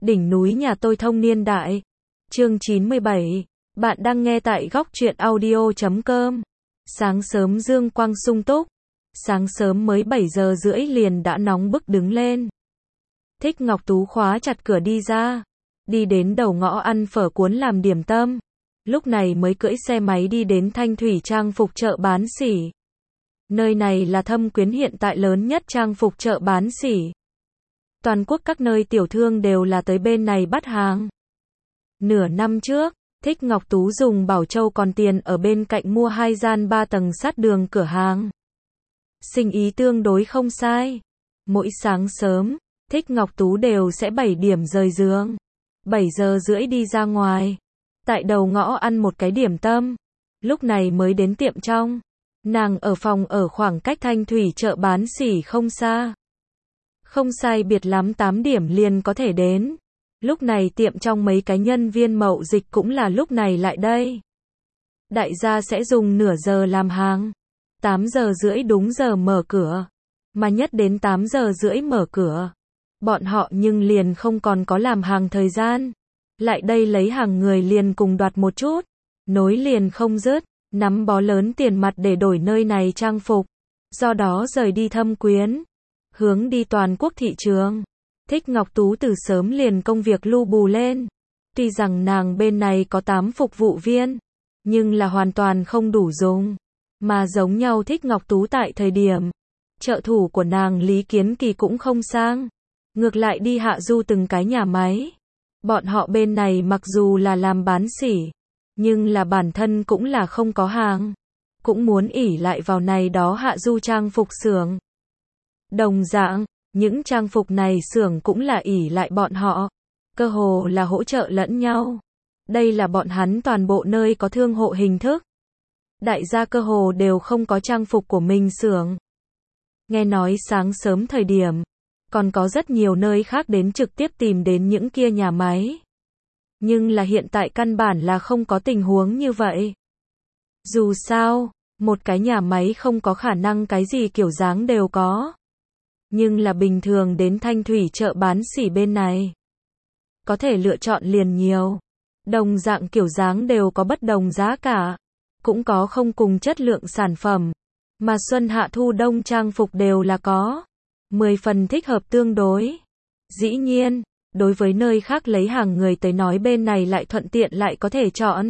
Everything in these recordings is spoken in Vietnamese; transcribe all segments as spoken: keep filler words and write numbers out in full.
Đỉnh núi nhà tôi thông niên đại. Chương chín mươi bảy. Bạn đang nghe tại góc truyện audio chấm com. Sáng sớm dương quang sung túc. Sáng sớm mới bảy giờ rưỡi liền đã nóng bức đứng lên. Thích Ngọc Tú khóa chặt cửa đi ra. Đi đến đầu ngõ ăn phở cuốn làm điểm tâm. Lúc này mới cưỡi xe máy đi đến Thanh Thủy trang phục chợ bán sỉ. Nơi này là Thâm Quyến hiện tại lớn nhất trang phục chợ bán sỉ. Toàn quốc các nơi tiểu thương đều là tới bên này bắt hàng. Nửa năm trước, Thích Ngọc Tú dùng Bảo Châu còn tiền ở bên cạnh mua hai gian ba tầng sát đường cửa hàng. Sinh ý tương đối không sai. Mỗi sáng sớm, Thích Ngọc Tú đều sẽ bảy điểm rời giường. bảy giờ rưỡi đi ra ngoài. Tại đầu ngõ ăn một cái điểm tâm. Lúc này mới đến tiệm trong. Nàng ở phòng ở khoảng cách Thanh Thủy chợ bán sỉ không xa. Không sai biệt lắm tám điểm liền có thể đến. Lúc này tiệm trong mấy cái nhân viên mậu dịch cũng là lúc này lại đây. Đại gia sẽ dùng nửa giờ làm hàng. tám giờ rưỡi đúng giờ mở cửa. Mà nhất đến tám giờ rưỡi mở cửa. Bọn họ nhưng liền không còn có làm hàng thời gian. Lại đây lấy hàng người liền cùng đoạt một chút. Nối liền không dứt. Nắm bó lớn tiền mặt để đổi nơi này trang phục. Do đó rời đi Thâm Quyến. Hướng đi toàn quốc thị trường. Thích Ngọc Tú từ sớm liền công việc lu bù lên. Tuy rằng nàng bên này có tám phục vụ viên. Nhưng là hoàn toàn không đủ dùng. Mà giống nhau Thích Ngọc Tú tại thời điểm. Trợ thủ của nàng Lý Kiến Kỳ cũng không sang. Ngược lại đi hạ du từng cái nhà máy. Bọn họ bên này mặc dù là làm bán sỉ. Nhưng là bản thân cũng là không có hàng. Cũng muốn ỷ lại vào này đó hạ du trang phục xưởng. Đồng dạng, những trang phục này xưởng cũng là ỷ lại bọn họ. Cơ hồ là hỗ trợ lẫn nhau. Đây là bọn hắn toàn bộ nơi có thương hộ hình thức. Đại gia cơ hồ đều không có trang phục của mình xưởng. Nghe nói sáng sớm thời điểm, còn có rất nhiều nơi khác đến trực tiếp tìm đến những kia nhà máy. Nhưng là hiện tại căn bản là không có tình huống như vậy. Dù sao, một cái nhà máy không có khả năng cái gì kiểu dáng đều có. Nhưng là bình thường đến Thanh Thủy chợ bán sỉ bên này. Có thể lựa chọn liền nhiều. Đồng dạng kiểu dáng đều có bất đồng giá cả. Cũng có không cùng chất lượng sản phẩm. Mà xuân hạ thu đông trang phục đều là có. mười phần thích hợp tương đối. Dĩ nhiên, đối với nơi khác lấy hàng người tới nói bên này lại thuận tiện lại có thể chọn.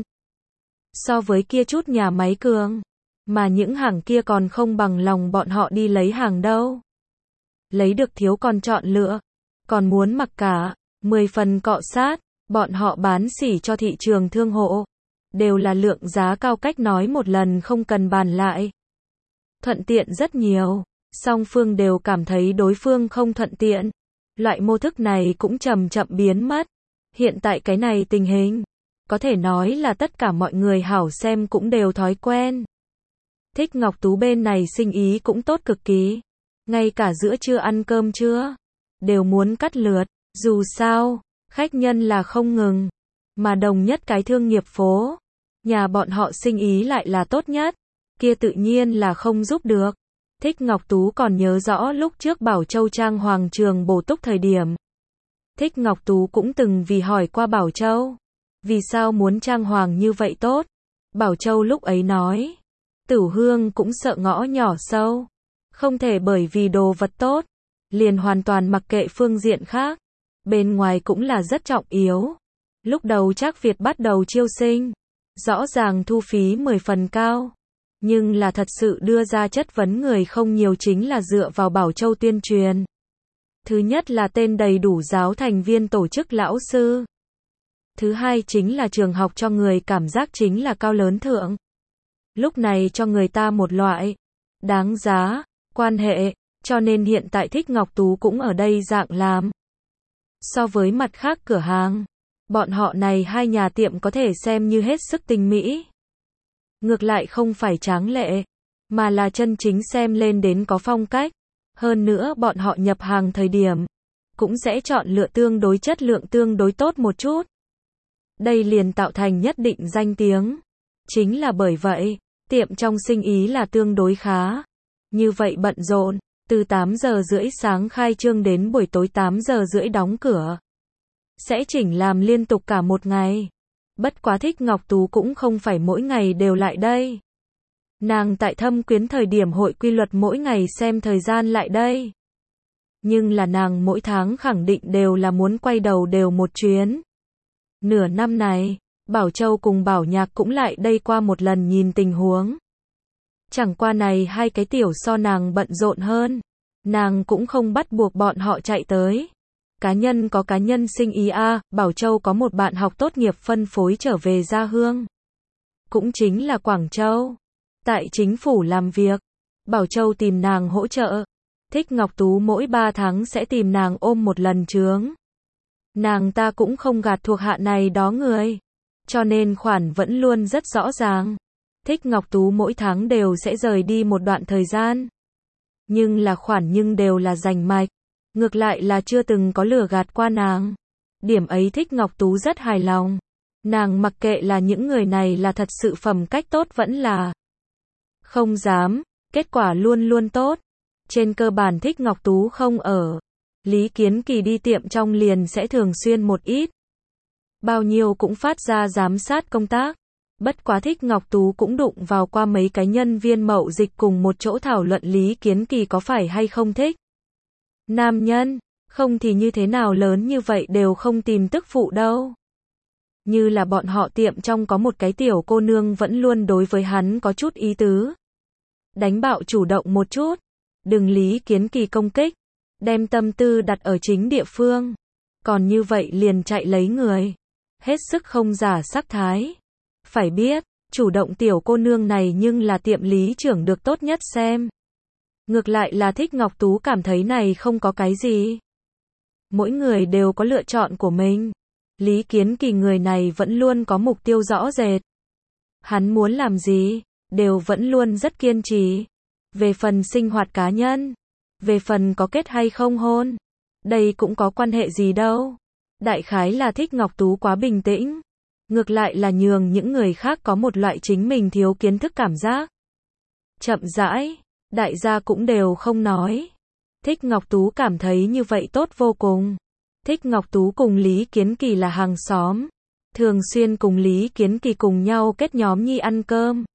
So với kia chút nhà máy cường. Mà những hàng kia còn không bằng lòng bọn họ đi lấy hàng đâu. Lấy được thiếu còn chọn lựa. Còn muốn mặc cả. mười phần cọ sát. Bọn họ bán sỉ cho thị trường thương hộ. Đều là lượng giá cao cách nói một lần không cần bàn lại. Thuận tiện rất nhiều. Song phương đều cảm thấy đối phương không thuận tiện. Loại mô thức này cũng chậm chậm biến mất. Hiện tại cái này tình hình. Có thể nói là tất cả mọi người hảo xem cũng đều thói quen. Thích Ngọc Tú bên này sinh ý cũng tốt cực kỳ. Ngay cả giữa trưa ăn cơm trưa. Đều muốn cắt lượt. Dù sao, khách nhân là không ngừng. Mà đồng nhất cái thương nghiệp phố. Nhà bọn họ sinh ý lại là tốt nhất. Kia tự nhiên là không giúp được. Thích Ngọc Tú còn nhớ rõ lúc trước Bảo Châu trang hoàng trường bổ túc thời điểm. Thích Ngọc Tú cũng từng vì hỏi qua Bảo Châu. Vì sao muốn trang hoàng như vậy tốt? Bảo Châu lúc ấy nói. Tửu Hương cũng sợ ngõ nhỏ sâu. Không thể bởi vì đồ vật tốt. Liền hoàn toàn mặc kệ phương diện khác. Bên ngoài cũng là rất trọng yếu. Lúc đầu Trác Việt bắt đầu chiêu sinh. Rõ ràng thu phí mười phần cao. Nhưng là thật sự đưa ra chất vấn người không nhiều chính là dựa vào Bảo Châu tuyên truyền. Thứ nhất là tên đầy đủ giáo thành viên tổ chức lão sư. Thứ hai chính là trường học cho người cảm giác chính là cao lớn thượng. Lúc này cho người ta một loại đáng giá, quan hệ, cho nên hiện tại Thích Ngọc Tú cũng ở đây dạng làm. So với mặt khác cửa hàng, bọn họ này hai nhà tiệm có thể xem như hết sức tinh mỹ. Ngược lại không phải tráng lệ, mà là chân chính xem lên đến có phong cách. Hơn nữa bọn họ nhập hàng thời điểm, cũng sẽ chọn lựa tương đối chất lượng tương đối tốt một chút. Đây liền tạo thành nhất định danh tiếng. Chính là bởi vậy, tiệm trong sinh ý là tương đối khá. Như vậy bận rộn, từ tám giờ rưỡi sáng khai trương đến buổi tối tám giờ rưỡi đóng cửa. sẽ chỉnh làm liên tục cả một ngày. Bất quá Thích Ngọc Tú cũng không phải mỗi ngày đều lại đây. Nàng tại Thâm Quyến thời điểm hội quy luật mỗi ngày xem thời gian lại đây. Nhưng là nàng mỗi tháng khẳng định đều là muốn quay đầu đều một chuyến. Nửa năm này, Bảo Châu cùng Bảo Nhạc cũng lại đây qua một lần nhìn tình huống. Chẳng qua này hai cái tiểu so nàng bận rộn hơn. Nàng cũng không bắt buộc bọn họ chạy tới. Cá nhân có cá nhân sinh ý a, à, Bảo Châu có một bạn học tốt nghiệp phân phối trở về gia hương. Cũng chính là Quảng Châu. Tại chính phủ làm việc. Bảo Châu tìm nàng hỗ trợ. Thích Ngọc Tú mỗi ba tháng sẽ tìm nàng ôm một lần chướng. Nàng ta cũng không gạt thuộc hạ này đó người. Cho nên khoản vẫn luôn rất rõ ràng. Thích Ngọc Tú mỗi tháng đều sẽ rời đi một đoạn thời gian. Nhưng là khoản nhưng đều là rành mạch. Ngược lại là chưa từng có lừa gạt qua nàng. Điểm ấy Thích Ngọc Tú rất hài lòng. Nàng mặc kệ là những người này là thật sự phẩm cách tốt vẫn là không dám, kết quả luôn luôn tốt. Trên cơ bản Thích Ngọc Tú không ở. Lý Kiến Kỳ đi tiệm trong liền sẽ thường xuyên một ít. Bao nhiêu cũng phát ra giám sát công tác. Bất quá Thích Ngọc Tú cũng đụng vào qua mấy cái nhân viên mậu dịch cùng một chỗ thảo luận Lý Kiến Kỳ có phải hay không thích nam nhân, không thì như thế nào lớn như vậy đều không tìm tức phụ đâu. Như là bọn họ tiệm trong có một cái tiểu cô nương vẫn luôn đối với hắn có chút ý tứ. Đánh bạo chủ động một chút. Đừng Lý Kiến Kỳ công kích. Đem tâm tư đặt ở chính địa phương. Còn như vậy liền chạy lấy người. Hết sức không giả sắc thái. Phải biết, chủ động tiểu cô nương này nhưng là tiệm lý trưởng được tốt nhất xem. Ngược lại là Thích Ngọc Tú cảm thấy này không có cái gì. Mỗi người đều có lựa chọn của mình. Lý Kiến Kỳ người này vẫn luôn có mục tiêu rõ rệt. Hắn muốn làm gì, đều vẫn luôn rất kiên trì. Về phần sinh hoạt cá nhân, về phần có kết hay không hôn, đây cũng có quan hệ gì đâu. Đại khái là Thích Ngọc Tú quá bình tĩnh. Ngược lại là nhường những người khác có một loại chính mình thiếu kiến thức cảm giác. Chậm rãi, đại gia cũng đều không nói. Thích Ngọc Tú cảm thấy như vậy tốt vô cùng. Thích Ngọc Tú cùng Lý Kiến Kỳ là hàng xóm. Thường xuyên cùng Lý Kiến Kỳ cùng nhau kết nhóm nhi ăn cơm.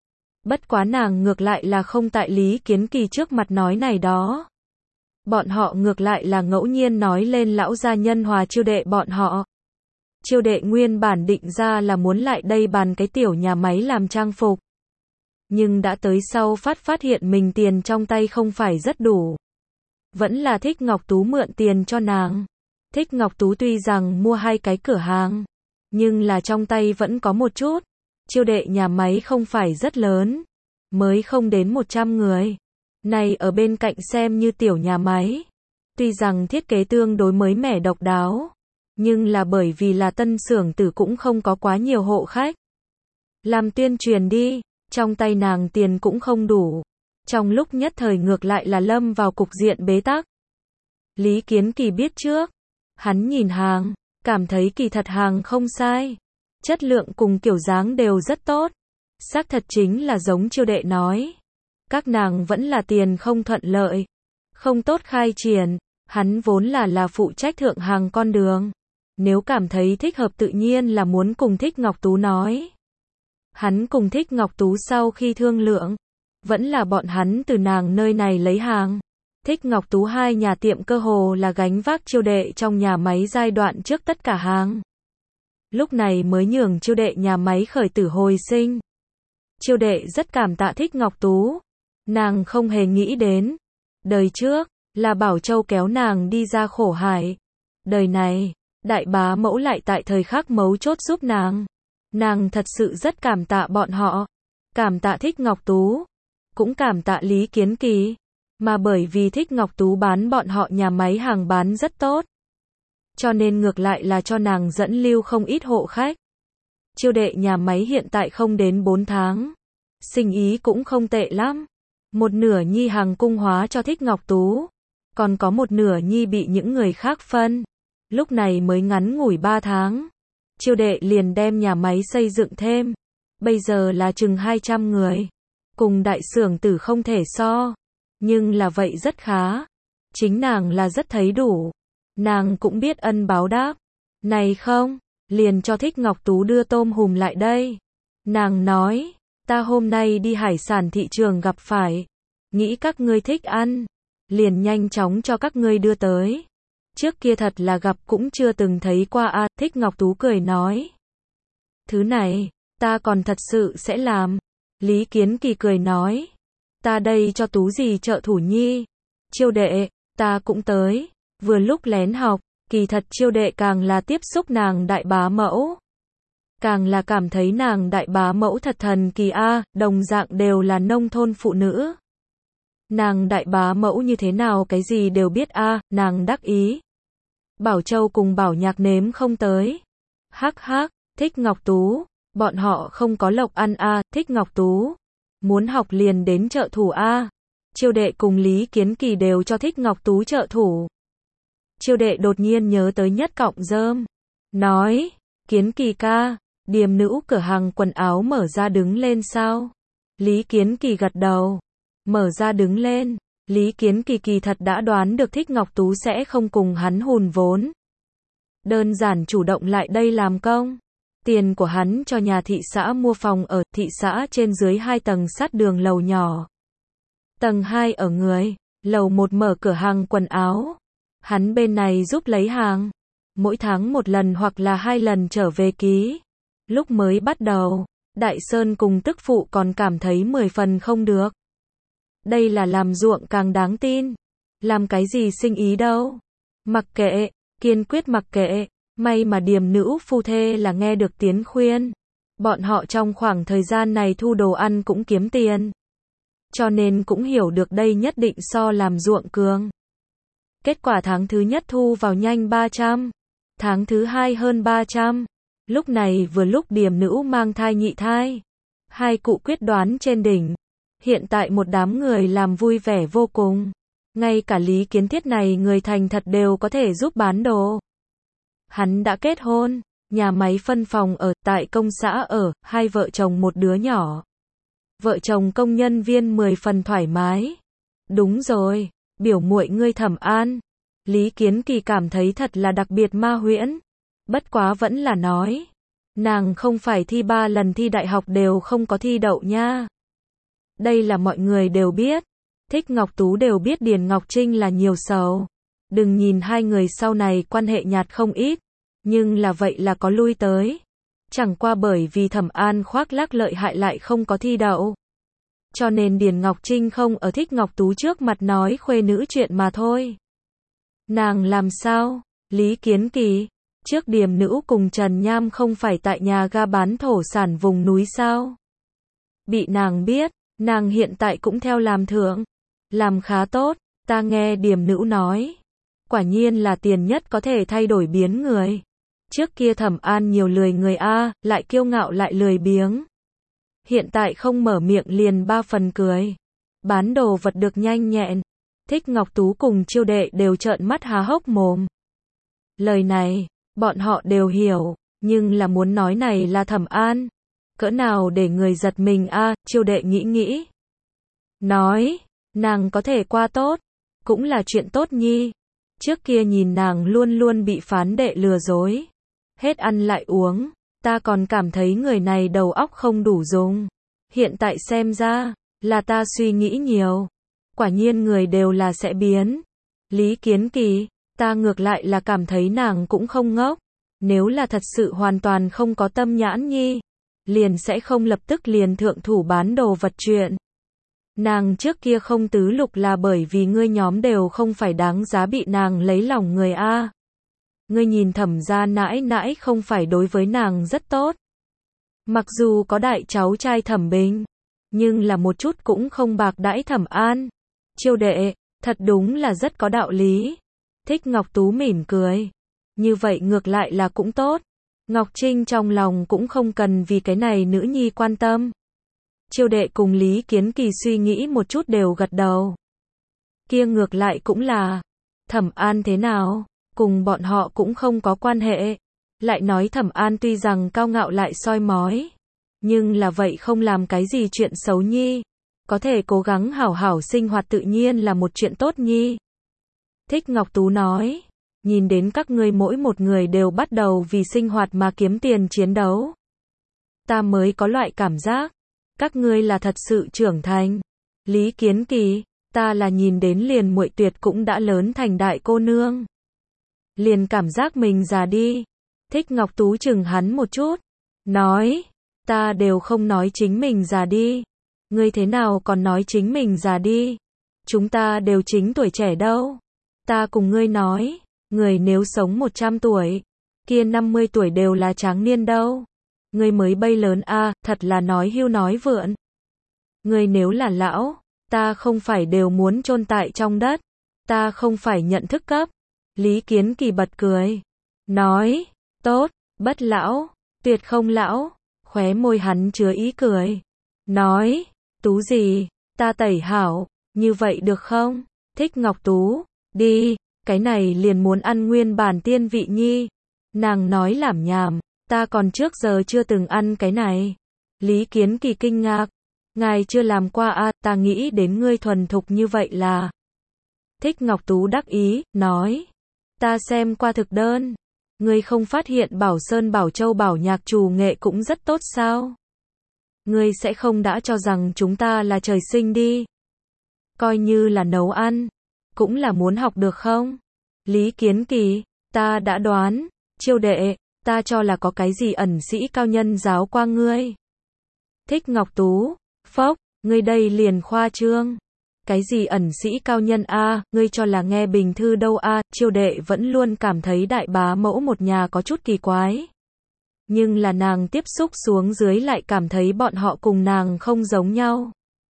Bất quá nàng ngược lại là không tại Lý Kiến Kỳ trước mặt nói này đó. Bọn họ ngược lại là ngẫu nhiên nói lên lão gia nhân hòa chiêu đệ bọn họ. Chiêu đệ nguyên bản định ra là muốn lại đây bàn cái tiểu nhà máy làm trang phục. Nhưng đã tới sau phát phát hiện mình tiền trong tay không phải rất đủ. Vẫn là Thích Ngọc Tú mượn tiền cho nàng. Thích Ngọc Tú tuy rằng mua hai cái cửa hàng, nhưng là trong tay vẫn có một chút. Chiêu đệ nhà máy không phải rất lớn, mới không đến một trăm người. Này ở bên cạnh xem như tiểu nhà máy. Tuy rằng thiết kế tương đối mới mẻ độc đáo, nhưng là bởi vì là tân xưởng tử cũng không có quá nhiều hộ khách. Làm tuyên truyền đi, trong tay nàng tiền cũng không đủ. Trong lúc nhất thời ngược lại là lâm vào cục diện bế tắc. Lý Kiến Kỳ biết trước. Hắn nhìn hàng, cảm thấy kỳ thật hàng không sai. Chất lượng cùng kiểu dáng đều rất tốt. Xác thật chính là giống chiêu đệ nói. Các nàng vẫn là tiền không thuận lợi. Không tốt khai triển. Hắn vốn là là phụ trách thượng hàng con đường. Nếu cảm thấy thích hợp tự nhiên là muốn cùng Thích Ngọc Tú nói. Hắn cùng Thích Ngọc Tú sau khi thương lượng. Vẫn là bọn hắn từ nàng nơi này lấy hàng. Thích Ngọc Tú hai nhà tiệm cơ hồ là gánh vác chiêu đệ trong nhà máy giai đoạn trước tất cả hàng. Lúc này mới nhường chiêu đệ nhà máy khởi tử hồi sinh. Chiêu đệ rất cảm tạ Thích Ngọc Tú. Nàng không hề nghĩ đến. Đời trước, là Bảo Châu kéo nàng đi ra khổ hải. Đời này, đại bá mẫu lại tại thời khắc mấu chốt giúp nàng. Nàng thật sự rất cảm tạ bọn họ. Cảm tạ Thích Ngọc Tú. Cũng cảm tạ Lý Kiến Kỳ. Mà bởi vì Thích Ngọc Tú bán bọn họ nhà máy hàng bán rất tốt. Cho nên ngược lại là cho nàng dẫn lưu không ít hộ khách. Chiêu đệ nhà máy hiện tại không đến bốn tháng. Sinh ý cũng không tệ lắm. Một nửa nhi hàng cung hóa cho Thích Ngọc Tú. Còn có một nửa nhi bị những người khác phân. Lúc này mới ngắn ngủi ba tháng. Chiêu đệ liền đem nhà máy xây dựng thêm. Bây giờ là chừng hai trăm người. Cùng đại xưởng tử không thể so. Nhưng là vậy rất khá. Chính nàng là rất thấy đủ. Nàng cũng biết ân báo đáp. Này không, liền cho Thích Ngọc Tú đưa tôm hùm lại đây. Nàng nói, ta hôm nay đi hải sản thị trường gặp phải, nghĩ các ngươi thích ăn, liền nhanh chóng cho các ngươi đưa tới. Trước kia thật là gặp cũng chưa từng thấy qua a. Thích Ngọc Tú cười nói, thứ này, ta còn thật sự sẽ làm. Lý Kiến Kỳ cười nói, ta đây cho Tú gì trợ thủ nhi. Chiêu đệ, ta cũng tới. Vừa lúc lén học, kỳ thật chiêu đệ càng là tiếp xúc nàng đại bá mẫu, càng là cảm thấy nàng đại bá mẫu thật thần kỳ a, đồng dạng đều là nông thôn phụ nữ. Nàng đại bá mẫu như thế nào cái gì đều biết a, nàng đắc ý. Bảo Châu cùng Bảo Nhạc nếm không tới. Hắc hắc, Thích Ngọc Tú, bọn họ không có lộc ăn a, Thích Ngọc Tú. Muốn học liền đến trợ thủ a. Chiêu đệ cùng Lý Kiến Kỳ đều cho Thích Ngọc Tú trợ thủ. Chiêu đệ đột nhiên nhớ tới Nhất Cọng Rơm. Nói, Kiến Kỳ ca, điềm nữ cửa hàng quần áo mở ra đứng lên sao? Lý Kiến Kỳ gật đầu. Mở ra đứng lên. Lý Kiến Kỳ kỳ thật đã đoán được Thích Ngọc Tú sẽ không cùng hắn hùn vốn. Đơn giản chủ động lại đây làm công. Tiền của hắn cho nhà thị xã mua phòng ở thị xã trên dưới hai tầng sát đường lầu nhỏ. Tầng hai ở người, lầu một mở cửa hàng quần áo. Hắn bên này giúp lấy hàng. Mỗi tháng một lần hoặc là hai lần trở về ký. Lúc mới bắt đầu, Đại Sơn cùng tức phụ còn cảm thấy mười phần không được. Đây là làm ruộng càng đáng tin. Làm cái gì sinh ý đâu. Mặc kệ, kiên quyết mặc kệ. May mà điềm nữ phu thê là nghe được tiếng khuyên. Bọn họ trong khoảng thời gian này thu đồ ăn cũng kiếm tiền. Cho nên cũng hiểu được đây nhất định so làm ruộng cường. Kết quả tháng thứ nhất thu vào nhanh ba trăm. Tháng thứ hai hơn ba trăm. Lúc này vừa lúc điềm nữ mang thai nhị thai. Hai cụ quyết đoán trên đỉnh. Hiện tại một đám người làm vui vẻ vô cùng. Ngay cả Lý Kiến Thiết này người thành thật đều có thể giúp bán đồ. Hắn đã kết hôn, nhà máy phân phòng ở, tại công xã ở, hai vợ chồng một đứa nhỏ. Vợ chồng công nhân viên mười phần thoải mái. Đúng rồi, biểu muội ngươi Thẩm An. Lý Kiến Kỳ cảm thấy thật là đặc biệt ma huyễn. Bất quá vẫn là nói. Nàng không phải thi ba lần thi đại học đều không có thi đậu nha. Đây là mọi người đều biết. Thích Ngọc Tú đều biết Điền Ngọc Trinh là nhiều sầu. Đừng nhìn hai người sau này quan hệ nhạt không ít. Nhưng là vậy là có lui tới. Chẳng qua bởi vì Thẩm An khoác lác lợi hại lại không có thi đậu. Cho nên Điền Ngọc Trinh không ở Thích Ngọc Tú trước mặt nói khuê nữ chuyện mà thôi. Nàng làm sao? Lý Kiến Kỳ. Trước điềm nữ cùng Trần Nham không phải tại nhà ga bán thổ sản vùng núi sao? Bị nàng biết, nàng hiện tại cũng theo làm thượng. Làm khá tốt, ta nghe điềm nữ nói. Quả nhiên là tiền nhất có thể thay đổi biến người. Trước kia Thẩm An nhiều lười người a, lại kiêu ngạo lại lười biếng. Hiện tại không mở miệng liền ba phần cười. Bán đồ vật được nhanh nhẹn. Thích Ngọc Tú cùng chiêu đệ đều trợn mắt há hốc mồm. Lời này, bọn họ đều hiểu, nhưng là muốn nói này là Thẩm An. Cỡ nào để người giật mình a, chiêu đệ nghĩ nghĩ. Nói, nàng có thể qua tốt, cũng là chuyện tốt nhi. Trước kia nhìn nàng luôn luôn bị phán đệ lừa dối. Hết ăn lại uống, ta còn cảm thấy người này đầu óc không đủ dùng. Hiện tại xem ra, là ta suy nghĩ nhiều. Quả nhiên người đều là sẽ biến. Lý Kiến Kỳ, ta ngược lại là cảm thấy nàng cũng không ngốc. Nếu là thật sự hoàn toàn không có tâm nhãn nhi, liền sẽ không lập tức liền thượng thủ bán đồ vật chuyện. Nàng trước kia không tứ lục là bởi vì ngươi nhóm đều không phải đáng giá bị nàng lấy lòng người a. Ngươi nhìn Thẩm gia nãi nãi không phải đối với nàng rất tốt. Mặc dù có đại cháu trai Thẩm Bình, nhưng là một chút cũng không bạc đãi Thẩm An. Chiêu đệ, thật đúng là rất có đạo lý. Thích Ngọc Tú mỉm cười. Như vậy ngược lại là cũng tốt. Ngọc Trinh trong lòng cũng không cần vì cái này nữ nhi quan tâm. Chiêu đệ cùng Lý Kiến Kỳ suy nghĩ một chút đều gật đầu. Kia ngược lại cũng là, Thẩm An thế nào, cùng bọn họ cũng không có quan hệ. Lại nói Thẩm An tuy rằng cao ngạo lại soi mói, nhưng là vậy không làm cái gì chuyện xấu nhi. Có thể cố gắng hảo hảo sinh hoạt tự nhiên là một chuyện tốt nhi. Thích Ngọc Tú nói, nhìn đến các ngươi mỗi một người đều bắt đầu vì sinh hoạt mà kiếm tiền chiến đấu. Ta mới có loại cảm giác, các ngươi là thật sự trưởng thành. Lý Kiến Kỳ, ta là nhìn đến liền muội tuyệt cũng đã lớn thành đại cô nương. Liền cảm giác mình già đi. Thích Ngọc Tú chừng hắn một chút, nói, ta đều không nói chính mình già đi. Ngươi thế nào còn nói chính mình già đi? Chúng ta đều chính tuổi trẻ đâu. Ta cùng ngươi nói, người nếu sống một trăm tuổi, kia năm mươi tuổi đều là tráng niên đâu. Ngươi mới bay lớn a, à, thật là nói hưu nói vượn. Ngươi nếu là lão, ta không phải đều muốn chôn tại trong đất, ta không phải nhận thức cấp. Lý Kiến Kỳ bật cười, nói, tốt, bất lão, tuyệt không lão. Khóe môi hắn chứa ý cười, nói, Tú gì, ta tẩy hảo, như vậy được không? Thích Ngọc Tú, đi, cái này liền muốn ăn nguyên bản tiên vị nhi. Nàng nói lảm nhảm, ta còn trước giờ chưa từng ăn cái này. Lý Kiến Kỳ kinh ngạc, ngài chưa làm qua à, ta nghĩ đến ngươi thuần thục như vậy là. Thích Ngọc Tú đắc ý, nói, ta xem qua thực đơn. Ngươi không phát hiện Bảo Sơn Bảo Châu Bảo Nhạc trù nghệ cũng rất tốt sao? Ngươi sẽ không đã cho rằng chúng ta là trời sinh đi. Coi như là nấu ăn, cũng là muốn học được không? Lý Kiến Kỳ, ta đã đoán, Chiêu đệ, ta cho là có cái gì ẩn sĩ cao nhân giáo qua ngươi. Thích Ngọc Tú, phốc, ngươi đây liền khoa trương. Cái gì ẩn sĩ cao nhân a, à, ngươi cho là nghe bình thư đâu a, à, Chiêu đệ vẫn luôn cảm thấy đại bá mẫu một nhà có chút kỳ quái. Nhưng là nàng tiếp xúc xuống dưới lại cảm thấy bọn họ cùng nàng không giống nhau.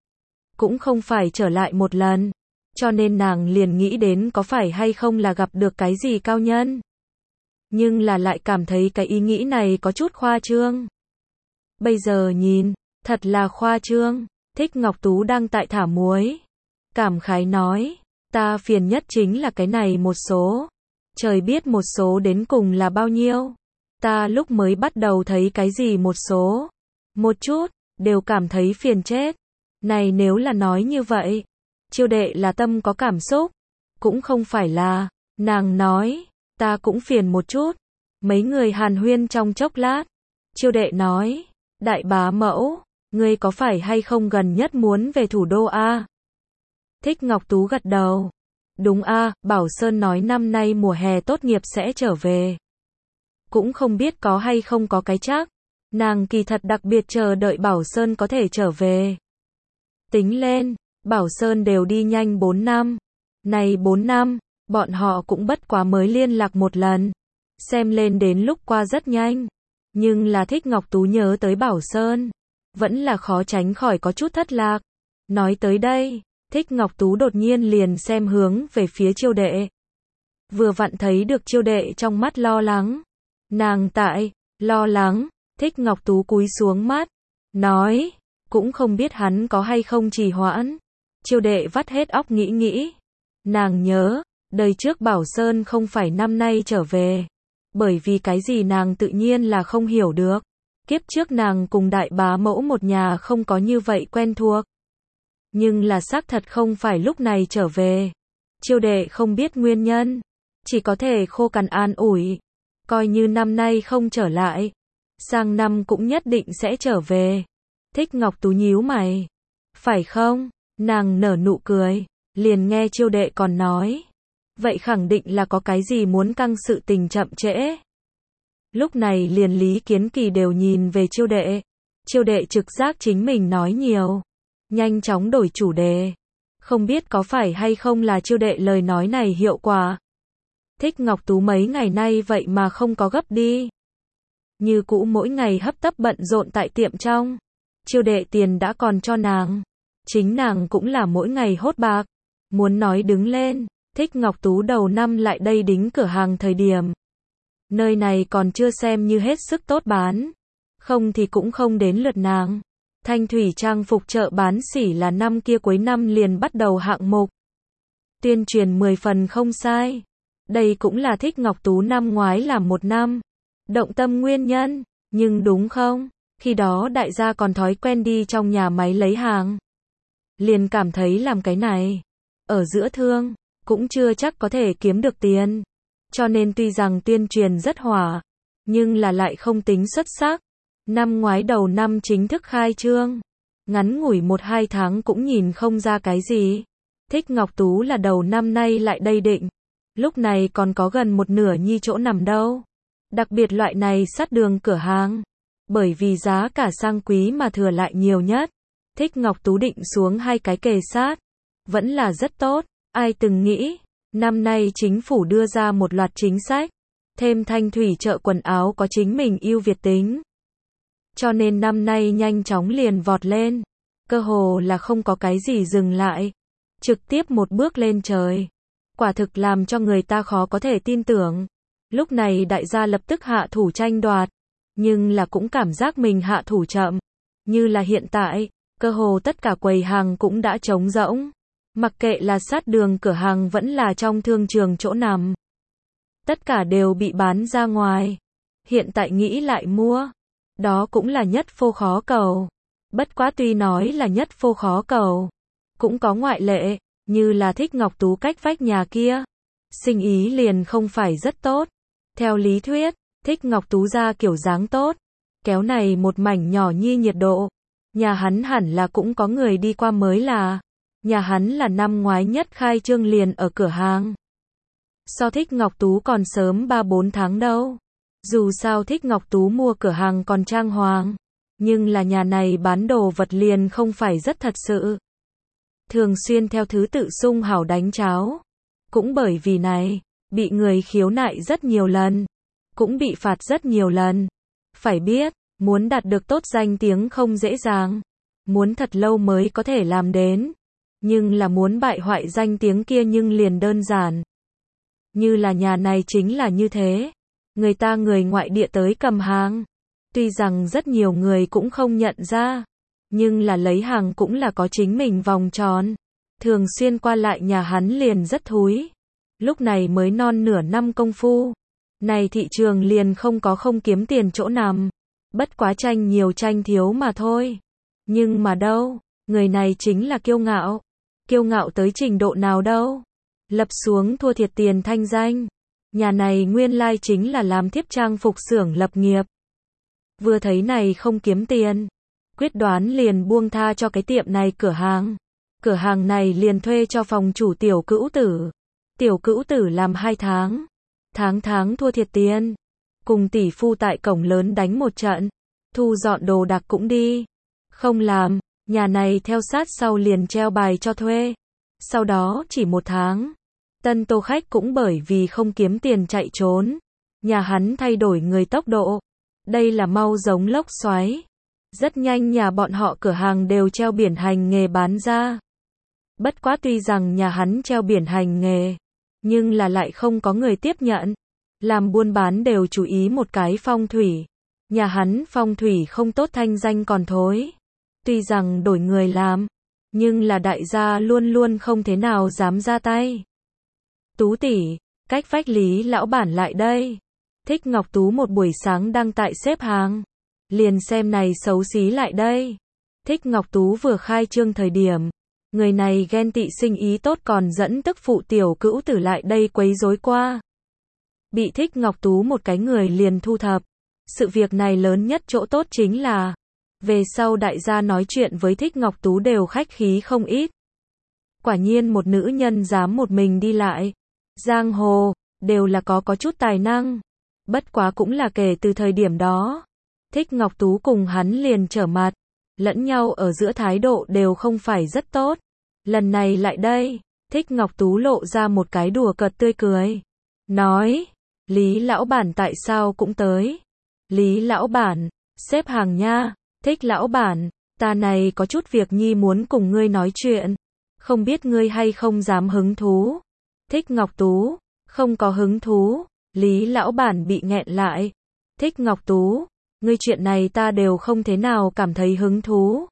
Cũng không phải trở lại một lần, cho nên nàng liền nghĩ đến có phải hay không là gặp được cái gì cao nhân. Nhưng là lại cảm thấy cái ý nghĩ này có chút khoa trương. Bây giờ nhìn, thật là khoa trương. Thích Ngọc Tú đang tại thả muối, cảm khái nói, ta phiền nhất chính là cái này một số. Trời biết một số đến cùng là bao nhiêu. Ta lúc mới bắt đầu thấy cái gì một số, một chút, đều cảm thấy phiền chết. Này nếu là nói như vậy, Chiêu đệ là tâm có cảm xúc, cũng không phải là, nàng nói, ta cũng phiền một chút. Mấy người hàn huyên trong chốc lát, Chiêu đệ nói, đại bá mẫu, ngươi có phải hay không gần nhất muốn về thủ đô a? Thích Ngọc Tú gật đầu, đúng a, Bảo Sơn nói năm nay mùa hè tốt nghiệp sẽ trở về. Cũng không biết có hay không có cái chắc. Nàng kỳ thật đặc biệt chờ đợi Bảo Sơn có thể trở về. Tính lên, Bảo Sơn đều đi nhanh bốn năm. Này bốn năm, bọn họ cũng bất quá mới liên lạc một lần. Xem lên đến lúc qua rất nhanh. Nhưng là Thích Ngọc Tú nhớ tới Bảo Sơn, vẫn là khó tránh khỏi có chút thất lạc. Nói tới đây, Thích Ngọc Tú đột nhiên liền xem hướng về phía Chiêu đệ. Vừa vặn thấy được Chiêu đệ trong mắt lo lắng. Nàng tại, lo lắng, Thích Ngọc Tú cúi xuống mắt, nói, cũng không biết hắn có hay không trì hoãn. Chiêu đệ vắt hết óc nghĩ nghĩ. Nàng nhớ, đời trước Bảo Sơn không phải năm nay trở về. Bởi vì cái gì nàng tự nhiên là không hiểu được. Kiếp trước nàng cùng đại bá mẫu một nhà không có như vậy quen thuộc. Nhưng là xác thật không phải lúc này trở về. Chiêu đệ không biết nguyên nhân, chỉ có thể khô cằn an ủi. Coi như năm nay không trở lại, sang năm cũng nhất định sẽ trở về. Thích Ngọc Tú nhíu mày. Phải không? Nàng nở nụ cười, liền nghe Chiêu đệ còn nói. Vậy khẳng định là có cái gì muốn căng sự tình chậm trễ. Lúc này liền Lý Kiến Kỳ đều nhìn về Chiêu đệ. Chiêu đệ trực giác chính mình nói nhiều, nhanh chóng đổi chủ đề. Không biết có phải hay không là Chiêu đệ lời nói này hiệu quả. Thích Ngọc Tú mấy ngày nay vậy mà không có gấp đi. Như cũ mỗi ngày hấp tấp bận rộn tại tiệm trong. Chiêu đệ tiền đã còn cho nàng. Chính nàng cũng là mỗi ngày hốt bạc. Muốn nói đứng lên, Thích Ngọc Tú đầu năm lại đây đính cửa hàng thời điểm. Nơi này còn chưa xem như hết sức tốt bán. Không thì cũng không đến lượt nàng. Thanh thủy trang phục chợ bán sỉ là năm kia cuối năm liền bắt đầu hạng mục. Tuyên truyền mười phần không sai. Đây cũng là Thích Ngọc Tú năm ngoái làm một năm. Động tâm nguyên nhân, nhưng đúng không? Khi đó đại gia còn thói quen đi trong nhà máy lấy hàng. Liền cảm thấy làm cái này, ở giữa thương, cũng chưa chắc có thể kiếm được tiền. Cho nên tuy rằng tuyên truyền rất hỏa, nhưng là lại không tính xuất sắc. Năm ngoái đầu năm chính thức khai trương, ngắn ngủi một hai tháng cũng nhìn không ra cái gì. Thích Ngọc Tú là đầu năm nay lại đây định. Lúc này còn có gần một nửa nhi chỗ nằm đâu. Đặc biệt loại này sát đường cửa hàng. Bởi vì giá cả sang quý mà thừa lại nhiều nhất. Thích Ngọc Tú định xuống hai cái kề sát. Vẫn là rất tốt. Ai từng nghĩ, năm nay chính phủ đưa ra một loạt chính sách. Thêm Thanh Thủy chợ quần áo có chính mình ưu việt tính. Cho nên năm nay nhanh chóng liền vọt lên. Cơ hồ là không có cái gì dừng lại. Trực tiếp một bước lên trời. Quả thực làm cho người ta khó có thể tin tưởng. Lúc này đại gia lập tức hạ thủ tranh đoạt. Nhưng là cũng cảm giác mình hạ thủ chậm. Như là hiện tại, cơ hồ tất cả quầy hàng cũng đã trống rỗng. Mặc kệ là sát đường cửa hàng vẫn là trong thương trường chỗ nằm. Tất cả đều bị bán ra ngoài. Hiện tại nghĩ lại mua. Đó cũng là nhất phô khó cầu. Bất quá tuy nói là nhất phô khó cầu. Cũng có ngoại lệ, như là Thích Ngọc Tú cách vách nhà kia. Sinh ý liền không phải rất tốt. Theo lý thuyết, Thích Ngọc Tú ra kiểu dáng tốt. Kéo này một mảnh nhỏ nhi nhiệt độ. Nhà hắn hẳn là cũng có người đi qua mới là. Nhà hắn là năm ngoái nhất khai trương liền ở cửa hàng. So Thích Ngọc Tú còn sớm ba bốn tháng đâu. Dù sao Thích Ngọc Tú mua cửa hàng còn trang hoàng. Nhưng là nhà này bán đồ vật liền không phải rất thật sự. Thường xuyên theo thứ tự sung hảo đánh cháo. Cũng bởi vì này, bị người khiếu nại rất nhiều lần. Cũng bị phạt rất nhiều lần. Phải biết, muốn đạt được tốt danh tiếng không dễ dàng. Muốn thật lâu mới có thể làm đến. Nhưng là muốn bại hoại danh tiếng kia nhưng liền đơn giản. Như là nhà này chính là như thế. Người ta người ngoại địa tới cầm hàng. Tuy rằng rất nhiều người cũng không nhận ra. Nhưng là lấy hàng cũng là có chính mình vòng tròn. Thường xuyên qua lại nhà hắn liền rất thúi. Lúc này mới non nửa năm công phu. Này thị trường liền không có không kiếm tiền chỗ nằm. Bất quá tranh nhiều tranh thiếu mà thôi. Nhưng mà đâu, người này chính là kiêu ngạo. Kiêu ngạo tới trình độ nào đâu. Lập xuống thua thiệt tiền thanh danh. Nhà này nguyên lai chính là làm thiếp trang phục xưởng lập nghiệp. Vừa thấy này không kiếm tiền. Quyết đoán liền buông tha cho cái tiệm này cửa hàng. Cửa hàng này liền thuê cho phòng chủ Tiểu Cữu Tử. Tiểu Cữu Tử làm hai tháng. Tháng tháng thua thiệt tiền. Cùng tỷ phu tại cổng lớn đánh một trận. Thu dọn đồ đạc cũng đi. Không làm, nhà này theo sát sau liền treo bài cho thuê. Sau đó chỉ một tháng. Tân tô khách cũng bởi vì không kiếm tiền chạy trốn. Nhà hắn thay đổi người tốc độ. Đây là mau giống lốc xoáy. Rất nhanh nhà bọn họ cửa hàng đều treo biển hành nghề bán ra. Bất quá tuy rằng nhà hắn treo biển hành nghề. Nhưng là lại không có người tiếp nhận. Làm buôn bán đều chú ý một cái phong thủy. Nhà hắn phong thủy không tốt thanh danh còn thối. Tuy rằng đổi người làm. Nhưng là đại gia luôn luôn không thế nào dám ra tay. Tú tỷ, cách vách Lý lão bản lại đây. Thích Ngọc Tú một buổi sáng đang tại xếp hàng. Liền xem này xấu xí lại đây. Thích Ngọc Tú vừa khai trương thời điểm. Người này ghen tị sinh ý tốt còn dẫn tức phụ Tiểu Cữu Tử lại đây quấy rối qua. Bị Thích Ngọc Tú một cái người liền thu thập. Sự việc này lớn nhất chỗ tốt chính là. Về sau đại gia nói chuyện với Thích Ngọc Tú đều khách khí không ít. Quả nhiên một nữ nhân dám một mình đi lại. Giang hồ, đều là có có chút tài năng. Bất quá cũng là kể từ thời điểm đó. Thích Ngọc Tú cùng hắn liền trở mặt. Lẫn nhau ở giữa thái độ đều không phải rất tốt. Lần này lại đây, Thích Ngọc Tú lộ ra một cái đùa cợt tươi cười. Nói, Lý lão bản tại sao cũng tới. Lý lão bản, xếp hàng nha. Thích lão bản, ta này có chút việc nhi muốn cùng ngươi nói chuyện. Không biết ngươi hay không dám hứng thú. Thích Ngọc Tú, không có hứng thú. Lý lão bản bị nghẹn lại. Thích Ngọc Tú, ngươi chuyện này ta đều không thế nào cảm thấy hứng thú.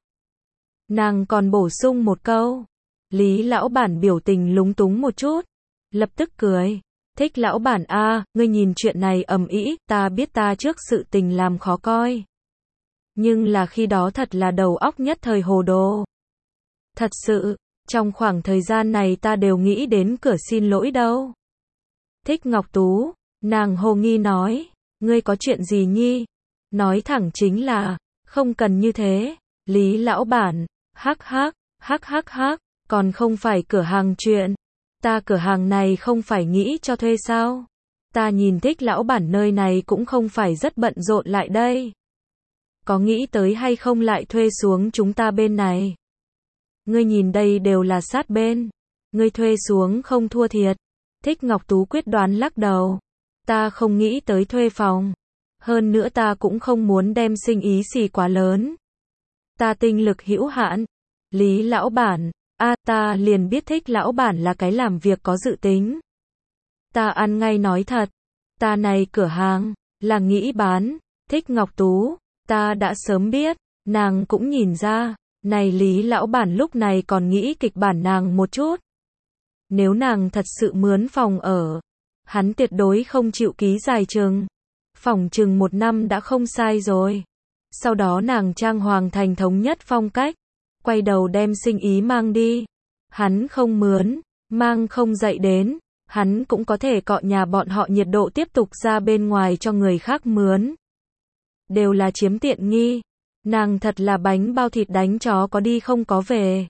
Nàng còn bổ sung một câu. Lý lão bản biểu tình lúng túng một chút. Lập tức cười. Thích lão bản a, ngươi nhìn chuyện này ầm ĩ, ta biết ta trước sự tình làm khó coi. Nhưng là khi đó thật là đầu óc nhất thời hồ đồ. Thật sự, trong khoảng thời gian này ta đều nghĩ đến cửa xin lỗi đâu. Thích Ngọc Tú, nàng hồ nghi nói, ngươi có chuyện gì nhi? Nói thẳng chính là, không cần như thế. Lý lão bản, hắc hắc, hắc hắc hắc, còn không phải cửa hàng chuyện. Ta cửa hàng này không phải nghĩ cho thuê sao? Ta nhìn Thích lão bản nơi này cũng không phải rất bận rộn lại đây. Có nghĩ tới hay không lại thuê xuống chúng ta bên này? Ngươi nhìn đây đều là sát bên. Ngươi thuê xuống không thua thiệt. Thích Ngọc Tú quyết đoán lắc đầu. Ta không nghĩ tới thuê phòng. Hơn nữa ta cũng không muốn đem sinh ý xì quá lớn. Ta tinh lực hữu hạn. Lý lão bản, a à, ta liền biết Thích lão bản là cái làm việc có dự tính. Ta ăn ngay nói thật. Ta này cửa hàng, là nghĩ bán. Thích Ngọc Tú, ta đã sớm biết. Nàng cũng nhìn ra. Này Lý lão bản lúc này còn nghĩ kịch bản nàng một chút. Nếu nàng thật sự mướn phòng ở, hắn tuyệt đối không chịu ký dài chừng. Phòng chừng một năm đã không sai rồi. Sau đó nàng trang hoàng thành thống nhất phong cách, quay đầu đem sinh ý mang đi. Hắn không mướn, mang không dậy đến, hắn cũng có thể cọ nhà bọn họ nhiệt độ tiếp tục ra bên ngoài cho người khác mướn. Đều là chiếm tiện nghi. Nàng thật là bánh bao thịt đánh chó có đi không có về.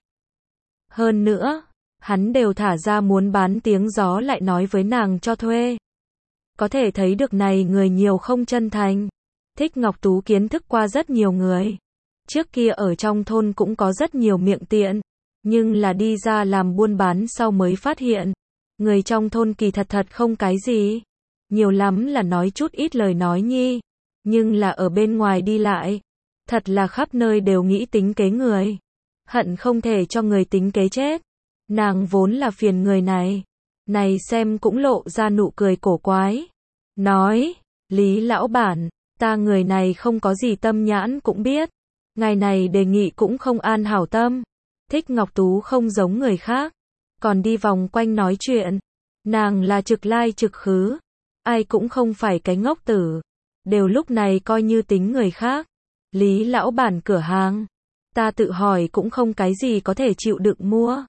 Hơn nữa, hắn đều thả ra muốn bán tiếng gió lại nói với nàng cho thuê. Có thể thấy được này người nhiều không chân thành. Thích Ngọc Tú kiến thức qua rất nhiều người. Trước kia ở trong thôn cũng có rất nhiều miệng tiện. Nhưng là đi ra làm buôn bán sau mới phát hiện. Người trong thôn kỳ thật thật không cái gì. Nhiều lắm là nói chút ít lời nói nhi. Nhưng là ở bên ngoài đi lại. Thật là khắp nơi đều nghĩ tính kế người. Hận không thể cho người tính kế chết. Nàng vốn là phiền người này. Này xem cũng lộ ra nụ cười cổ quái. Nói, Lý lão bản, ta người này không có gì tâm nhãn cũng biết. Ngài này đề nghị cũng không an hảo tâm. Thích Ngọc Tú không giống người khác. Còn đi vòng quanh nói chuyện. Nàng là trực lai trực khứ. Ai cũng không phải cái ngốc tử. Đều lúc này coi như tính người khác. Lý lão bản cửa hàng. Ta tự hỏi cũng không cái gì có thể chịu đựng mua.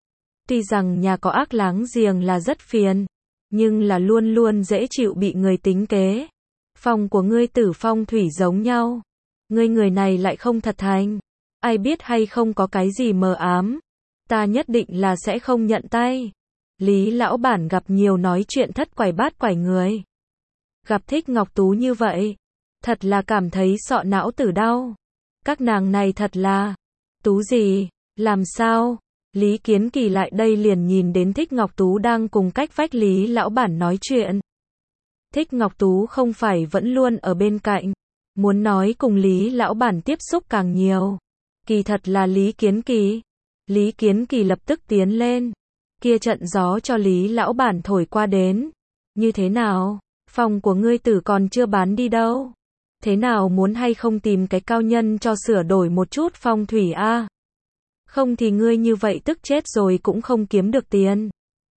Tuy rằng nhà có ác láng giềng là rất phiền. Nhưng là luôn luôn dễ chịu bị người tính kế. Phòng của ngươi tử phong thủy giống nhau. Ngươi người này lại không thật thành. Ai biết hay không có cái gì mờ ám. Ta nhất định là sẽ không nhận tay. Lý lão bản gặp nhiều nói chuyện thất quải bát quải người. Gặp Thích Ngọc Tú như vậy. Thật là cảm thấy sọ não tử đau. Các nàng này thật là. Tú gì? Làm sao? Lý Kiến Kỳ lại đây liền nhìn đến Thích Ngọc Tú đang cùng cách vách Lý lão bản nói chuyện. Thích Ngọc Tú không phải vẫn luôn ở bên cạnh. Muốn nói cùng Lý lão bản tiếp xúc càng nhiều. Kỳ thật là Lý Kiến Kỳ. Lý Kiến Kỳ lập tức tiến lên. Kia trận gió cho Lý lão bản thổi qua đến. Như thế nào? Phòng của ngươi tử còn chưa bán đi đâu. Thế nào muốn hay không tìm cái cao nhân cho sửa đổi một chút phong thủy a? À? Không thì ngươi như vậy tức chết rồi cũng không kiếm được tiền.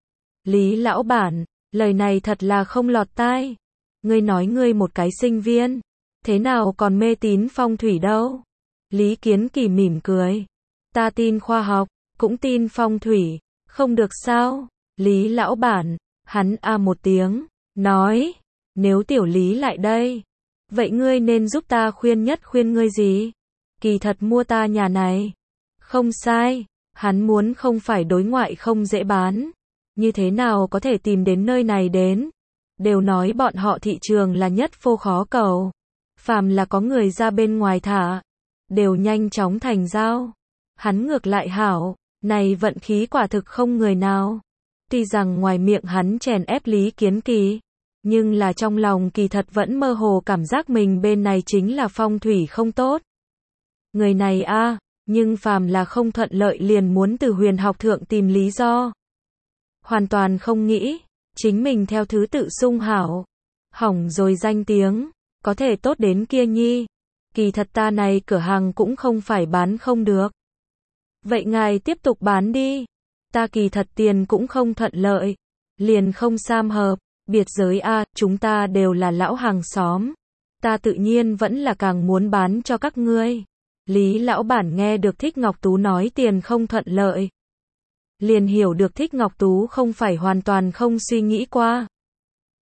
Lý lão bản, lời này thật là không lọt tai. Ngươi nói ngươi một cái sinh viên, thế nào còn mê tín phong thủy đâu? Lý Kiến Kỳ mỉm cười. Ta tin khoa học, cũng tin phong thủy, không được sao? Lý lão bản, hắn a một tiếng, nói, nếu tiểu Lý lại đây, vậy ngươi nên giúp ta khuyên nhất khuyên ngươi gì? Kỳ thật mua ta nhà này. Không sai, hắn muốn không phải đối ngoại không dễ bán. Như thế nào có thể tìm đến nơi này đến? Đều nói bọn họ thị trường là nhất phô khó cầu. Phàm là có người ra bên ngoài thả, đều nhanh chóng thành giao. Hắn ngược lại hảo, này vận khí quả thực không người nào. Tuy rằng ngoài miệng hắn chèn ép Lý Kiến Kỳ, nhưng là trong lòng kỳ thật vẫn mơ hồ cảm giác mình bên này chính là phong thủy không tốt. Người này a, à, nhưng phàm là không thuận lợi liền muốn từ huyền học thượng tìm lý do. Hoàn toàn không nghĩ, chính mình theo thứ tự sung hảo. Hỏng rồi danh tiếng, có thể tốt đến kia nhi. Kỳ thật ta này cửa hàng cũng không phải bán không được. Vậy ngài tiếp tục bán đi. Ta kỳ thật tiền cũng không thuận lợi. Liền không sam hợp, biệt giới a, à, chúng ta đều là lão hàng xóm. Ta tự nhiên vẫn là càng muốn bán cho các ngươi. Lý lão bản nghe được Thích Ngọc Tú nói tiền không thuận lợi. Liền hiểu được Thích Ngọc Tú không phải hoàn toàn không suy nghĩ qua.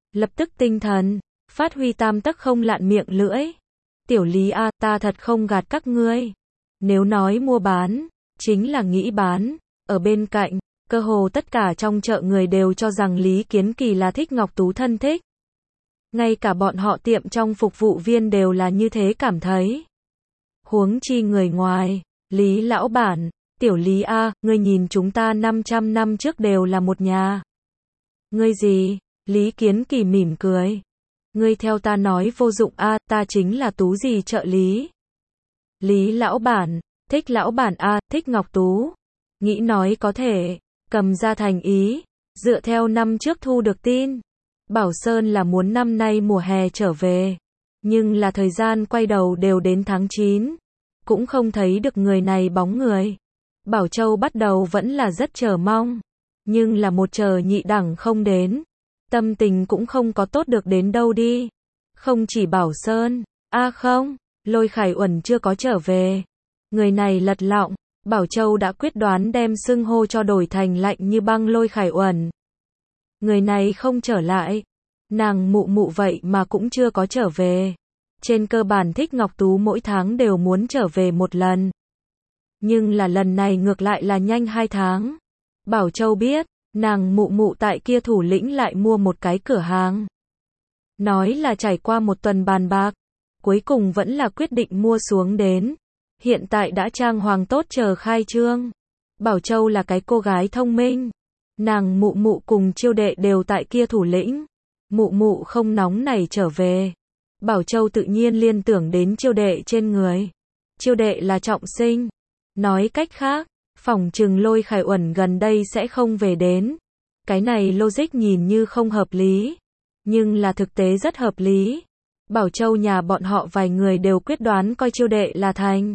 lập tức tinh thần, phát huy tam tấc không lạn miệng lưỡi. Tiểu Lý a, ta thật không gạt các ngươi. Nếu nói mua bán, chính là nghĩ bán. Ở bên cạnh, cơ hồ tất cả trong chợ người đều cho rằng Lý Kiến Kỳ là Thích Ngọc Tú thân thích. Ngay cả bọn họ tiệm trong phục vụ viên đều là như thế cảm thấy. Huống chi người ngoài, Lý lão bản, Tiểu Lý a, ngươi nhìn chúng ta năm trăm năm trước đều là một nhà. Ngươi gì? Lý Kiến Kỳ mỉm cười. Ngươi theo ta nói vô dụng a, ta chính là Tú gì trợ lý. Lý lão bản, Thích lão bản a, Thích Ngọc Tú. Nghĩ nói có thể, cầm ra thành ý, dựa theo năm trước thu được tin. Bảo Sơn là muốn năm nay mùa hè trở về. Nhưng là thời gian quay đầu đều đến tháng chín. Cũng không thấy được người này bóng người. Bảo Châu bắt đầu vẫn là rất chờ mong. Nhưng là một chờ nhị đẳng không đến. Tâm tình cũng không có tốt được đến đâu đi. Không chỉ Bảo Sơn. A à không, Lôi Khải Uẩn chưa có trở về. Người này lật lọng. Bảo Châu đã quyết đoán đem xưng hô cho đổi thành lạnh như băng Lôi Khải Uẩn. Người này không trở lại. Nàng mụ mụ vậy mà cũng chưa có trở về. Trên cơ bản Thích Ngọc Tú mỗi tháng đều muốn trở về một lần. Nhưng là lần này ngược lại là nhanh hai tháng. Bảo Châu biết, nàng mụ mụ tại kia thủ lĩnh lại mua một cái cửa hàng. Nói là trải qua một tuần bàn bạc. Cuối cùng vẫn là quyết định mua xuống đến. Hiện tại đã trang hoàng tốt chờ khai trương. Bảo Châu là cái cô gái thông minh. Nàng mụ mụ cùng chiêu đệ đều tại kia thủ lĩnh. Mụ mụ không nóng nảy trở về. Bảo Châu tự nhiên liên tưởng đến chiêu đệ trên người. Chiêu đệ là trọng sinh. Nói cách khác, phỏng chừng Lôi Khải Uẩn gần đây sẽ không về đến. Cái này logic nhìn như không hợp lý. Nhưng là thực tế rất hợp lý. Bảo Châu nhà bọn họ vài người đều quyết đoán coi chiêu đệ là thành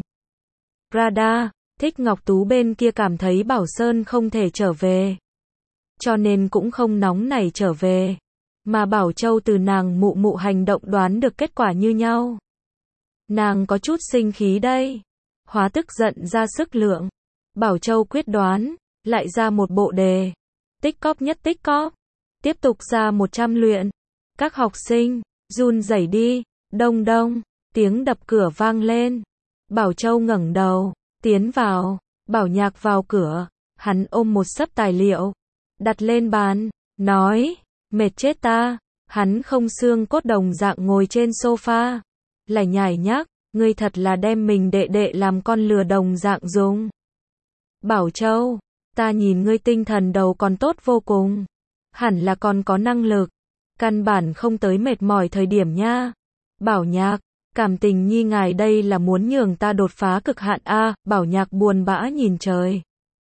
radar. Thích Ngọc Tú bên kia cảm thấy Bảo Sơn không thể trở về. Cho nên cũng không nóng nảy trở về. Mà Bảo Châu từ nàng mụ mụ hành động đoán được kết quả như nhau. Nàng có chút sinh khí đây. Hóa tức giận ra sức lượng. Bảo Châu quyết đoán, lại ra một bộ đề. Tích cóp nhất tích cóp. Tiếp tục ra một trăm luyện. Các học sinh, run rẩy đi, đông đông, tiếng đập cửa vang lên. Bảo Châu ngẩng đầu, tiến vào, Bảo Nhạc vào cửa, hắn ôm một xấp tài liệu, đặt lên bàn, nói, mệt chết ta, hắn không xương cốt đồng dạng ngồi trên sofa, lại nhải nhác, ngươi thật là đem mình đệ đệ làm con lừa đồng dạng dùng. Bảo Châu, ta nhìn ngươi tinh thần đầu còn tốt vô cùng, hẳn là còn có năng lực, căn bản không tới mệt mỏi thời điểm nha. Bảo Nhạc, cảm tình nhi ngài đây là muốn nhường ta đột phá cực hạn a. Bảo Nhạc buồn bã nhìn trời.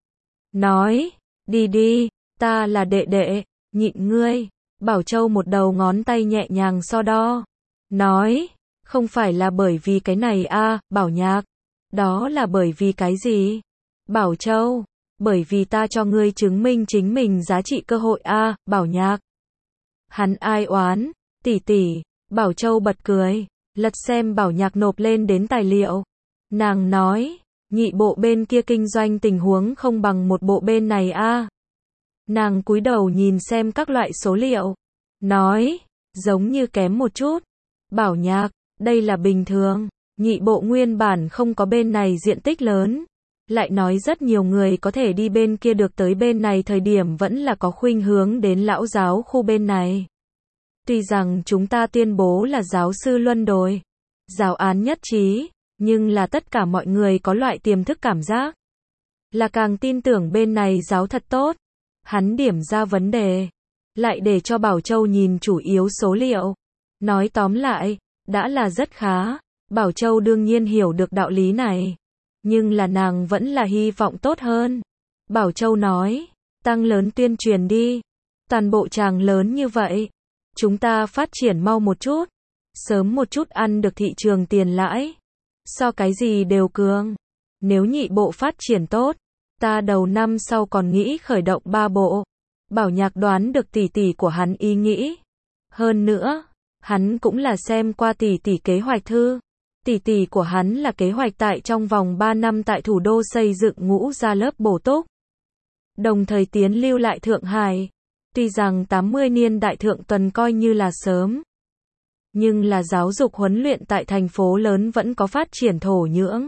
Nói, đi đi, ta là đệ đệ, nhịn ngươi. Bảo Châu một đầu ngón tay nhẹ nhàng so đo. Nói, không phải là bởi vì cái này a, Bảo Nhạc. Đó là bởi vì cái gì? Bảo Châu, bởi vì ta cho ngươi chứng minh chính mình giá trị cơ hội a, Bảo Nhạc. Hắn ai oán, tỷ tỷ. Bảo Châu bật cười, lật xem Bảo Nhạc nộp lên đến tài liệu. Nàng nói, nhị bộ bên kia kinh doanh tình huống không bằng một bộ bên này a. Nàng cúi đầu nhìn xem các loại số liệu. Nói, giống như kém một chút. Bảo Nhạc, đây là bình thường. Nhị bộ nguyên bản không có bên này diện tích lớn. Lại nói rất nhiều người có thể đi bên kia được tới bên này thời điểm vẫn là có khuynh hướng đến lão giáo khu bên này. Tuy rằng chúng ta tuyên bố là giáo sư luân đồi, giáo án nhất trí, nhưng là tất cả mọi người có loại tiềm thức cảm giác. Là càng tin tưởng bên này giáo thật tốt. Hắn điểm ra vấn đề. Lại để cho Bảo Châu nhìn chủ yếu số liệu. Nói tóm lại, đã là rất khá. Bảo Châu đương nhiên hiểu được đạo lý này. Nhưng là nàng vẫn là hy vọng tốt hơn. Bảo Châu nói, tăng lớn tuyên truyền đi. Toàn bộ tràng lớn như vậy. Chúng ta phát triển mau một chút. Sớm một chút ăn được thị trường tiền lãi. So cái gì đều cường. Nếu nhị bộ phát triển tốt, ta đầu năm sau còn nghĩ khởi động ba bộ. Bảo Nhạc đoán được tỷ tỷ của hắn ý nghĩ. Hơn nữa, hắn cũng là xem qua tỷ tỷ kế hoạch thư. Tỷ tỷ của hắn là kế hoạch tại trong vòng ba năm tại thủ đô xây dựng ngũ gia lớp bổ túc. Đồng thời tiến lưu lại Thượng Hải. Tuy rằng tám mươi niên đại thượng tuần coi như là sớm, nhưng là giáo dục huấn luyện tại thành phố lớn vẫn có phát triển thổ nhưỡng.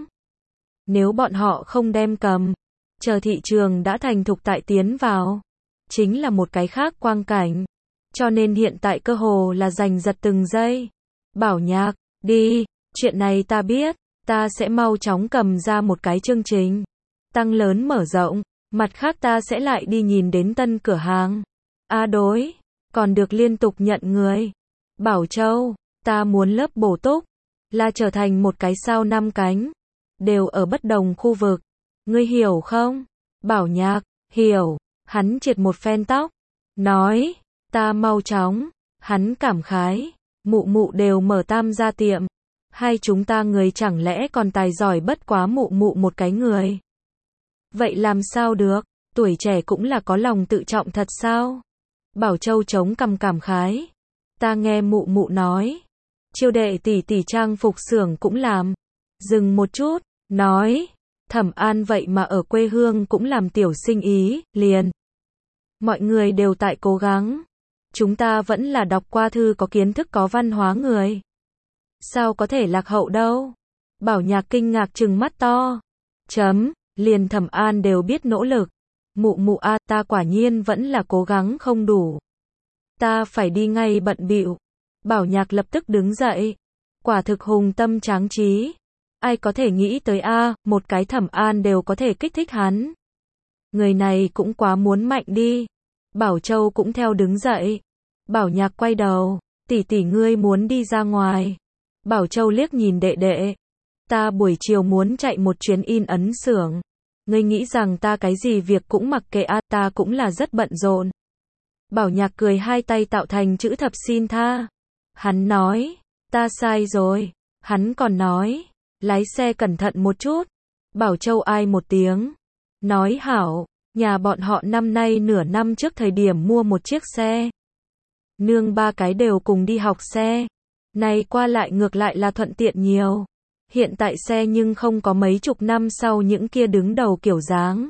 Nếu bọn họ không đem cầm, chờ thị trường đã thành thục tại tiến vào, chính là một cái khác quang cảnh. Cho nên hiện tại cơ hồ là giành giật từng giây. Bảo Nhạc, đi, chuyện này ta biết, ta sẽ mau chóng cầm ra một cái chương trình, tăng lớn mở rộng, mặt khác ta sẽ lại đi nhìn đến tân cửa hàng. A đối, còn được liên tục nhận người. Bảo Châu, ta muốn lớp bổ túc, là trở thành một cái sao năm cánh, đều ở bất đồng khu vực. Ngươi hiểu không? Bảo Nhạc, hiểu, hắn triệt một phen tóc, nói, ta mau chóng, hắn cảm khái, mụ mụ đều mở tam gia tiệm, hai chúng ta người chẳng lẽ còn tài giỏi bất quá mụ mụ một cái người. Vậy làm sao được, tuổi trẻ cũng là có lòng tự trọng thật sao? Bảo Châu chống cằm cảm khái, ta nghe mụ mụ nói, Chiêu đệ tỷ tỷ trang phục xưởng cũng làm. Dừng một chút, nói, Thẩm An vậy mà ở quê hương cũng làm tiểu sinh ý, liền. Mọi người đều tại cố gắng. Chúng ta vẫn là đọc qua thư có kiến thức có văn hóa người. Sao có thể lạc hậu đâu? Bảo Nhạc kinh ngạc trừng mắt to. Chấm, liền Thẩm An đều biết nỗ lực. Mụ mụ a, ta quả nhiên vẫn là cố gắng không đủ. Ta phải đi ngay bận bịu. Bảo Nhạc lập tức đứng dậy. Quả thực hùng tâm tráng trí. Ai có thể nghĩ tới a, một cái Thẩm An đều có thể kích thích hắn. Người này cũng quá muốn mạnh đi. Bảo Châu cũng theo đứng dậy. Bảo Nhạc quay đầu, tỷ tỷ ngươi muốn đi ra ngoài. Bảo Châu liếc nhìn đệ đệ. Ta buổi chiều muốn chạy một chuyến in ấn xưởng. Ngươi nghĩ rằng ta cái gì việc cũng mặc kệ a, ta cũng là rất bận rộn. Bảo Nhạc cười hai tay tạo thành chữ thập xin tha. Hắn nói, ta sai rồi. Hắn còn nói, lái xe cẩn thận một chút. Bảo Châu ai một tiếng. Nói hảo, nhà bọn họ năm nay nửa năm trước thời điểm mua một chiếc xe. Nương ba cái đều cùng đi học xe. Này qua lại ngược lại là thuận tiện nhiều. Hiện tại xe nhưng không có mấy chục năm sau những kia đứng đầu kiểu dáng.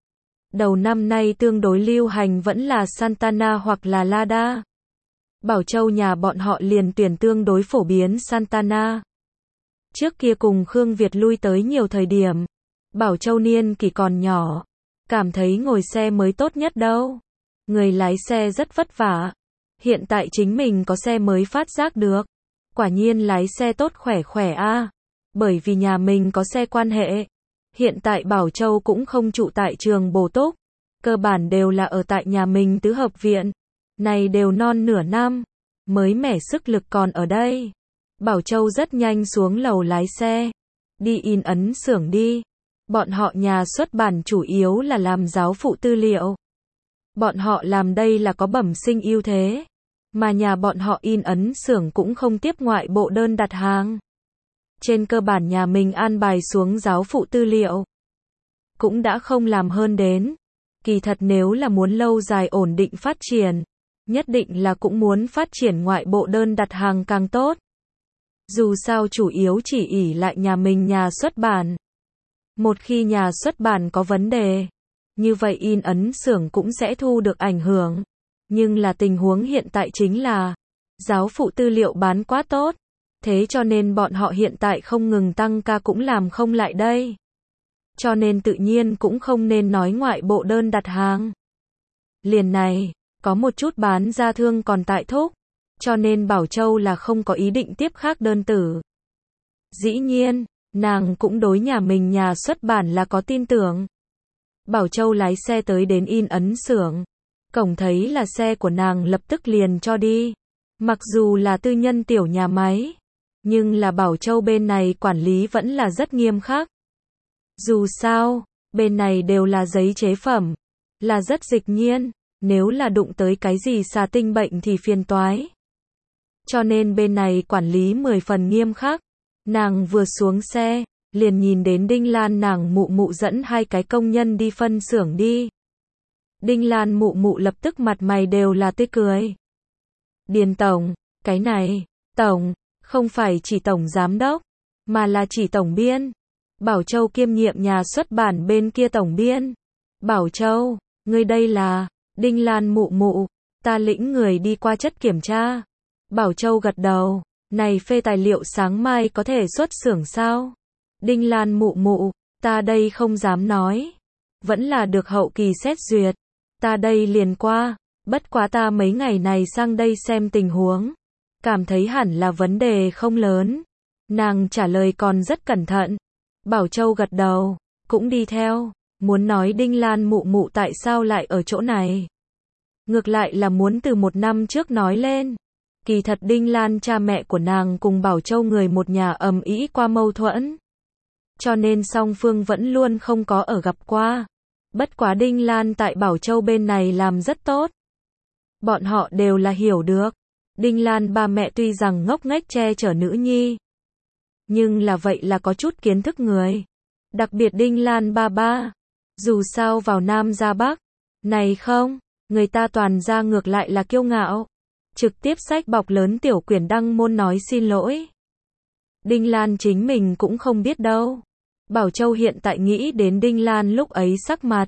Đầu năm nay tương đối lưu hành vẫn là Santana hoặc là Lada. Bảo Châu nhà bọn họ liền tuyển tương đối phổ biến Santana. Trước kia cùng Khương Việt lui tới nhiều thời điểm. Bảo Châu niên kỷ còn nhỏ. Cảm thấy ngồi xe mới tốt nhất đâu. Người lái xe rất vất vả. Hiện tại chính mình có xe mới phát giác được. Quả nhiên lái xe tốt khỏe khỏe a. Bởi vì nhà mình có xe quan hệ. Hiện tại Bảo Châu cũng không trụ tại trường bổ túc. Cơ bản đều là ở tại nhà mình tứ hợp viện. Này đều non nửa năm. Mới mẻ sức lực còn ở đây. Bảo Châu rất nhanh xuống lầu lái xe. Đi in ấn xưởng đi. Bọn họ nhà xuất bản chủ yếu là làm giáo phụ tư liệu. Bọn họ làm đây là có bẩm sinh ưu thế. Mà nhà bọn họ in ấn xưởng cũng không tiếp ngoại bộ đơn đặt hàng. Trên cơ bản nhà mình an bài xuống giáo phụ tư liệu. Cũng đã không làm hơn đến. Kỳ thật nếu là muốn lâu dài ổn định phát triển, nhất định là cũng muốn phát triển ngoại bộ đơn đặt hàng càng tốt. Dù sao chủ yếu chỉ ỷ lại nhà mình nhà xuất bản. Một khi nhà xuất bản có vấn đề, như vậy in ấn xưởng cũng sẽ thu được ảnh hưởng. Nhưng là tình huống hiện tại chính là, giáo phụ tư liệu bán quá tốt. Thế cho nên bọn họ hiện tại không ngừng tăng ca cũng làm không lại đây. Cho nên tự nhiên cũng không nên nói ngoại bộ đơn đặt hàng. Liền này, có một chút bán ra thương còn tại thúc. Cho nên Bảo Châu là không có ý định tiếp khác đơn tử. Dĩ nhiên, nàng cũng đối nhà mình nhà xuất bản là có tin tưởng. Bảo Châu lái xe tới đến in ấn xưởng. Cổng thấy là xe của nàng lập tức liền cho đi. Mặc dù là tư nhân tiểu nhà máy. Nhưng là Bảo Châu bên này quản lý vẫn là rất nghiêm khắc. Dù sao, bên này đều là giấy chế phẩm. Là rất dịch nhiên. Nếu là đụng tới cái gì xà tinh bệnh thì phiền toái. Cho nên bên này quản lý mười phần nghiêm khắc. Nàng vừa xuống xe, liền nhìn đến Đinh Lan nàng mụ mụ dẫn hai cái công nhân đi phân xưởng đi. Đinh Lan mụ mụ lập tức mặt mày đều là tươi cười. Điền tổng, cái này, tổng, không phải chỉ tổng giám đốc, mà là chỉ tổng biên. Bảo Châu kiêm nhiệm nhà xuất bản bên kia tổng biên. Bảo Châu, ngươi đây là, Đinh Lan mụ mụ, Ta lĩnh người đi qua chất kiểm tra. Bảo Châu gật đầu. Này phê tài liệu sáng mai có thể xuất xưởng sao? Đinh Lan mụ mụ, ta đây không dám nói. Vẫn là được hậu kỳ xét duyệt. Ta đây liền qua. Bất quá ta mấy ngày này sang đây xem tình huống. Cảm thấy hẳn là vấn đề không lớn. Nàng trả lời còn rất cẩn thận. Bảo Châu gật đầu, cũng đi theo. Muốn nói Đinh Lan mụ mụ tại sao lại ở chỗ này. Ngược lại là muốn từ một năm trước nói lên. Kỳ thật Đinh Lan cha mẹ của nàng cùng Bảo Châu người một nhà ầm ĩ qua mâu thuẫn. Cho nên song phương vẫn luôn không có ở gặp qua. Bất quá Đinh Lan tại Bảo Châu bên này làm rất tốt. Bọn họ đều là hiểu được. Đinh Lan ba mẹ tuy rằng ngốc nghếch che chở nữ nhi. Nhưng là vậy là có chút kiến thức người. Đặc biệt Đinh Lan ba ba. Dù sao vào Nam ra Bắc. Này không, người ta toàn ra ngược lại là kiêu ngạo. Trực tiếp xách bọc lớn tiểu quyển đăng môn nói xin lỗi. Đinh Lan chính mình cũng không biết đâu. Bảo Châu hiện tại nghĩ đến Đinh Lan lúc ấy sắc mặt.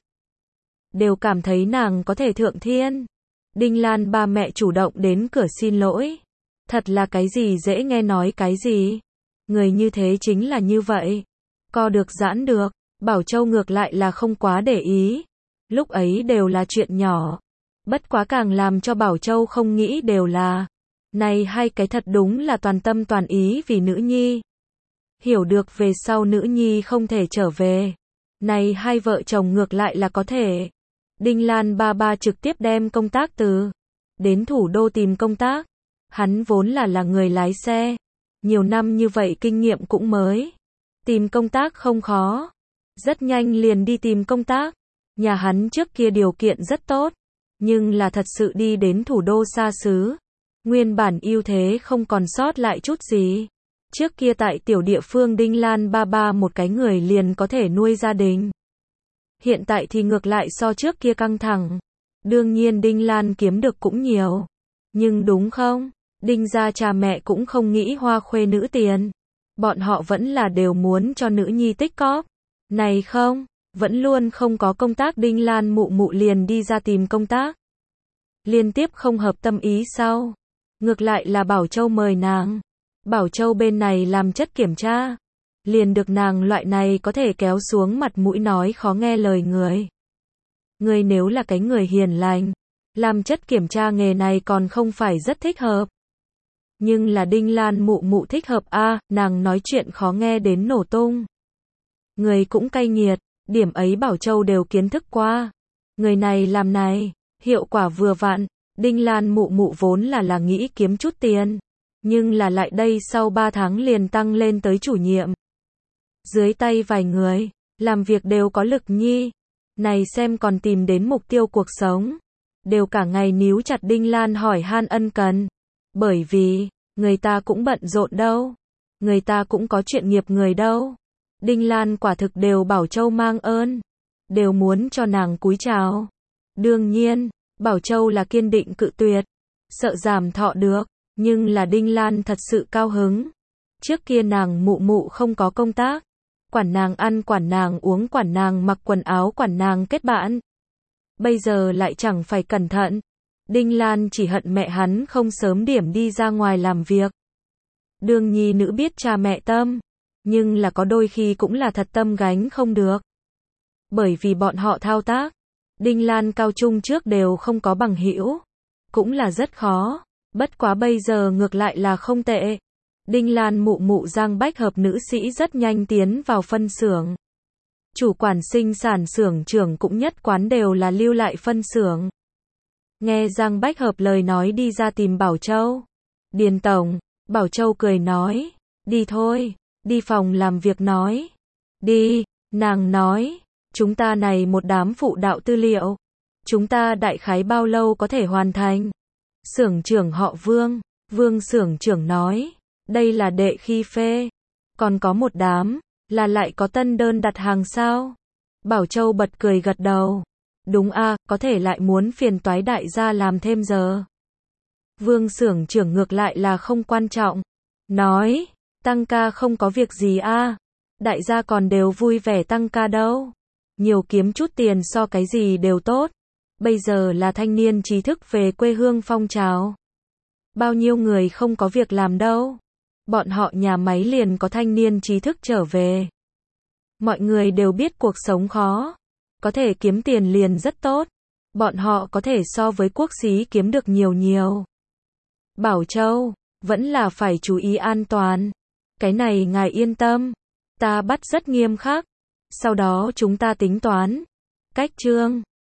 Đều cảm thấy nàng có thể thượng thiên. Đinh Lan ba mẹ chủ động đến cửa xin lỗi. Thật là cái gì dễ nghe nói cái gì. Người như thế chính là như vậy. Co được giãn được. Bảo Châu ngược lại là không quá để ý. Lúc ấy đều là chuyện nhỏ. Bất quá càng làm cho Bảo Châu không nghĩ đều là. Này hai cái thật đúng là toàn tâm toàn ý vì nữ nhi. Hiểu được về sau nữ nhi không thể trở về. Này hai vợ chồng ngược lại là có thể. Đinh Lan ba ba trực tiếp đem công tác từ. Đến thủ đô tìm công tác. Hắn vốn là là người lái xe. Nhiều năm như vậy kinh nghiệm cũng mới. Tìm công tác không khó. Rất nhanh liền đi tìm công tác. Nhà hắn trước kia điều kiện rất tốt. Nhưng là thật sự đi đến thủ đô xa xứ. Nguyên bản ưu thế không còn sót lại chút gì. Trước kia tại tiểu địa phương Đinh Lan ba ba một cái người liền có thể nuôi gia đình. Hiện tại thì ngược lại so trước kia căng thẳng. Đương nhiên Đinh Lan kiếm được cũng nhiều. Nhưng đúng không? Đinh gia cha mẹ cũng không nghĩ hoa khuê nữ tiền. Bọn họ vẫn là đều muốn cho nữ nhi tích cóp. Này không, vẫn luôn không có công tác Đinh Lan mụ mụ liền đi ra tìm công tác. Liên tiếp không hợp tâm ý sau. Ngược lại là Bảo Châu mời nàng. Bảo Châu bên này làm chất kiểm tra. Liền được nàng loại này có thể kéo xuống mặt mũi nói khó nghe lời người. Người nếu là cái người hiền lành. Làm chất kiểm tra nghề này còn không phải rất thích hợp. Nhưng là Đinh Lan mụ mụ thích hợp a, à, nàng nói chuyện khó nghe đến nổ tung. Người cũng cay nghiệt, điểm ấy Bảo Châu đều kiến thức qua. Người này làm này, hiệu quả vừa vặn. Đinh Lan mụ mụ vốn là là nghĩ kiếm chút tiền. Nhưng là lại đây sau ba tháng liền tăng lên tới chủ nhiệm. Dưới tay vài người, làm việc đều có lực nhi. Này xem còn tìm đến mục tiêu cuộc sống. Đều cả ngày níu chặt Đinh Lan hỏi han ân cần. Bởi vì, người ta cũng bận rộn đâu. Người ta cũng có chuyện nghiệp người đâu. Đinh Lan quả thực đều Bảo Châu mang ơn. Đều muốn cho nàng cúi chào. Đương nhiên, Bảo Châu là kiên định cự tuyệt. Sợ giảm thọ được. Nhưng là Đinh Lan thật sự cao hứng. Trước kia nàng mụ mụ không có công tác. Quản nàng ăn, quản nàng uống, quản nàng mặc quần áo, quản nàng kết bạn. Bây giờ lại chẳng phải cẩn thận. Đinh Lan chỉ hận mẹ hắn không sớm điểm đi ra ngoài làm việc. Đương nhi nữ biết cha mẹ tâm. Nhưng là có đôi khi cũng là thật tâm gánh không được. Bởi vì bọn họ thao tác. Đinh Lan cao trung trước đều không có bằng hữu. Cũng là rất khó. Bất quá bây giờ ngược lại là không tệ. Đinh Lan mụ mụ Giang Bách Hợp nữ sĩ rất nhanh tiến vào phân xưởng. Chủ quản sinh sản xưởng trưởng cũng nhất quán đều là lưu lại phân xưởng. Nghe Giang Bách Hợp lời nói đi ra tìm Bảo Châu. Điền tổng, Bảo Châu cười nói, đi thôi, đi phòng làm việc nói. Đi, nàng nói, chúng ta này một đám phụ đạo tư liệu. Chúng ta đại khái bao lâu có thể hoàn thành? Xưởng trưởng họ Vương, Vương xưởng trưởng nói, đây là đệ khi phê. Còn có một đám, là lại có tân đơn đặt hàng sao? Bảo Châu bật cười gật đầu. Đúng a, à, có thể lại muốn phiền toái đại gia làm thêm giờ. Vương xưởng trưởng ngược lại là không quan trọng. Nói, tăng ca không có việc gì a, à. Đại gia còn đều vui vẻ tăng ca đâu. Nhiều kiếm chút tiền so cái gì đều tốt. Bây giờ là thanh niên trí thức về quê hương phong trào. Bao nhiêu người không có việc làm đâu. Bọn họ nhà máy liền có thanh niên trí thức trở về. Mọi người đều biết cuộc sống khó. Có thể kiếm tiền liền rất tốt. Bọn họ có thể so với quốc xí kiếm được nhiều nhiều. Bảo Châu, vẫn là phải chú ý an toàn. Cái này ngài yên tâm. Ta bắt rất nghiêm khắc. Sau đó chúng ta tính toán. Cách chương.